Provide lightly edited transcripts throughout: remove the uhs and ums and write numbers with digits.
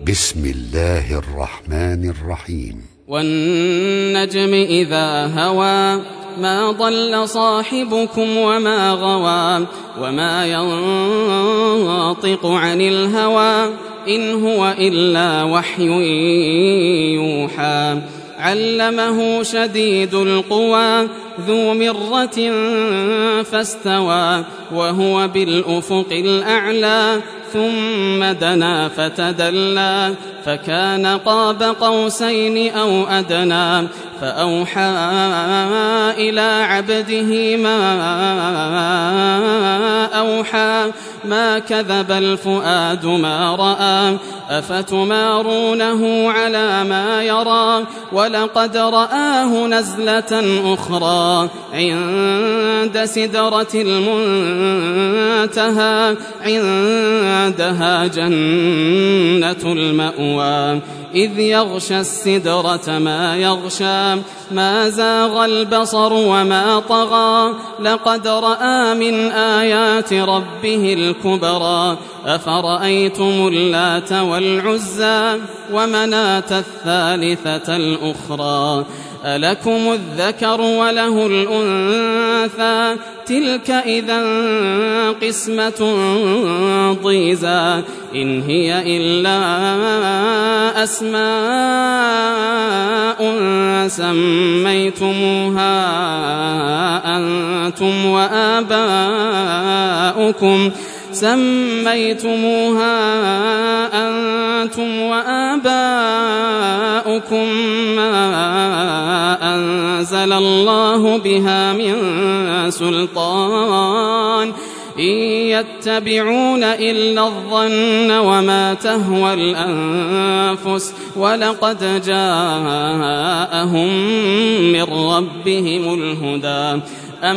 بسم الله الرحمن الرحيم. والنجم إذا هوى ما ضل صاحبكم وما غوى وما ينطق عن الهوى إن هو إلا وحي يوحى علمه شديد القوى ذو مرة فاستوى وهو بالأفق الأعلى ثم دنا فتدلى فكان قاب قوسين أو أدنى فأوحى إلى عبده ما أوحى ما كذب الفؤاد ما رأى أفتمارونه على ما يرى ولقد رآه نزلة أخرى عند سدرة المنتهى عندها جنة المأوى إذ يغشى السدرة ما يغشى ما زاغ البصر وما طغى لقد رأى من آيات ربه الكبرى أفرأيتم اللات والعزى ومناة الثالثة الأخرى ألكم الذكر وله الأنثى تلك إذا قسمة ضيزى إن هي إلا أسماء سميتموها أنتم وآباؤكم ما أنزل الله بها من سلطان إن يتبعون إلا الظن وما تهوى الأنفس ولقد جاءهم من ربهم الهدى أم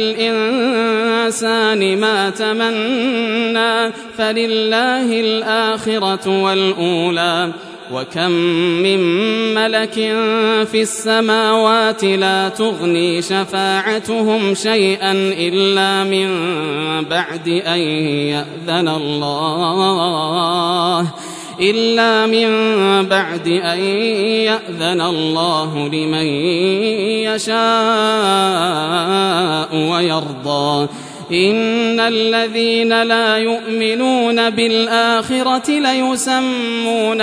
للإنسان ما تمنى فلله الآخرة والأولى وكم من ملك في السماوات لا تغني شفاعتهم شيئا إلا من بعد أن يأذن الله لمن يشاء ويرضى إن الذين لا يؤمنون بالآخرة ليسمون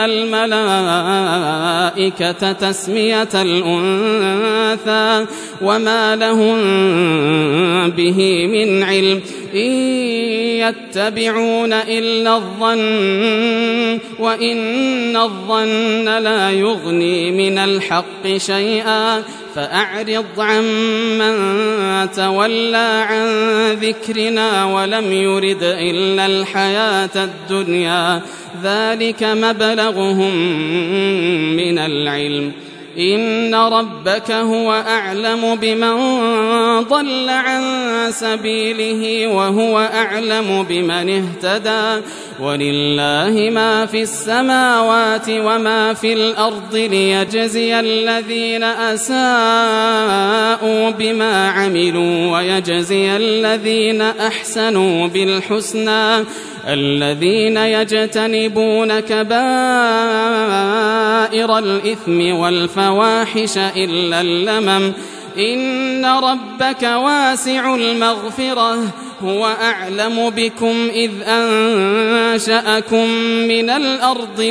الملائكة تسمية الأنثى وما لهم به من علم إن يتبعون إلا الظن وإن الظن لا يغني من الحق شيئا فأعرض عمن تولى عن ذكرنا ولم يرد إلا الحياة الدنيا ذلك مبلغهم من العلم إن ربك هو أعلم بمن ضل عن سبيله وهو أعلم بمن اهتدى ولله ما في السماوات وما في الأرض ليجزي الذين أساءوا بما عملوا ويجزي الذين أحسنوا بالحسنى الذين يجتنبون كبائر الإثم والفواحش إلا اللمم إن ربك واسع المغفرة هو أعلم بكم إذ أنشأكم من الأرض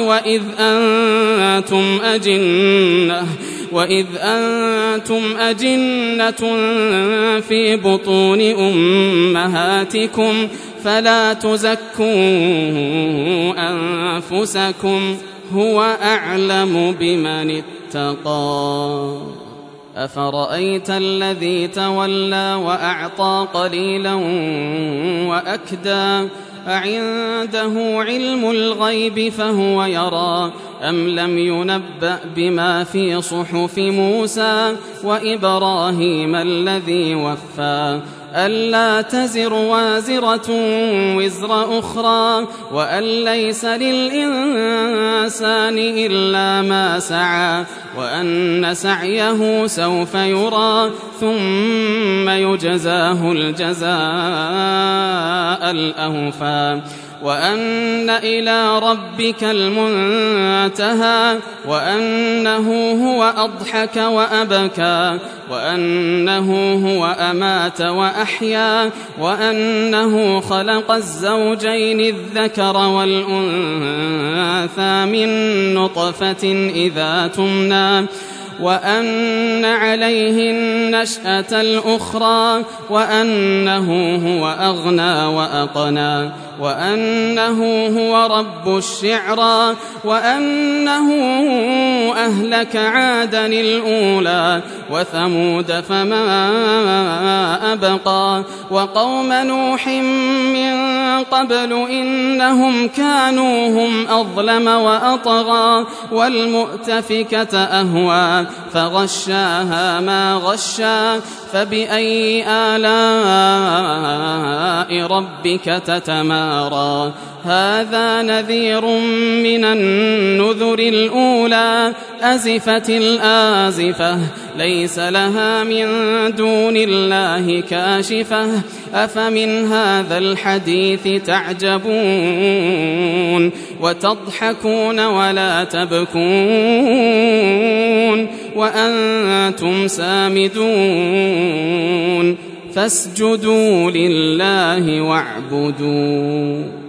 وإذ أنتم أجنة في بطون أمهاتكم فلا تزكوا أنفسكم هو أعلم بمن اتقى أفرأيت الذي تولى وأعطى قليلا وأكدى أعنده علم الغيب فهو يرى أم لم ينبأ بما في صحف موسى وإبراهيم الذي وفى ألا تزر وازرة وزر أخرى وأن ليس للإنسان إلا ما سعى وأن سعيه سوف يرى ثم يجزاه الجزاء الأوفى وأن إلى ربك المنتهى وأنه هو أضحك وأبكى وأنه هو أمات وأحيا وأنه خلق الزوجين الذكر والأنثى من نطفة إذا تمنى وأن عليه النشأة الأخرى وأنه هو أغنى وأقنى وأنه هو رب الشعرى وأنه أهلك عادا الأولى وثمود فما أبقى وقوم نوح من قبل إنهم كانوا هم أظلم وأطغى والمؤتفكة أهوى فغشاها ما غشا فبأي آلاء ربك تتمارى هذا نذير من النذر الأولى أزفت الآزفة ليس لها من دون الله كاشفة أفمن هذا الحديث تعجبون وتضحكون ولا تبكون وأنتم سامدون فاسجدوا لله واعبدوا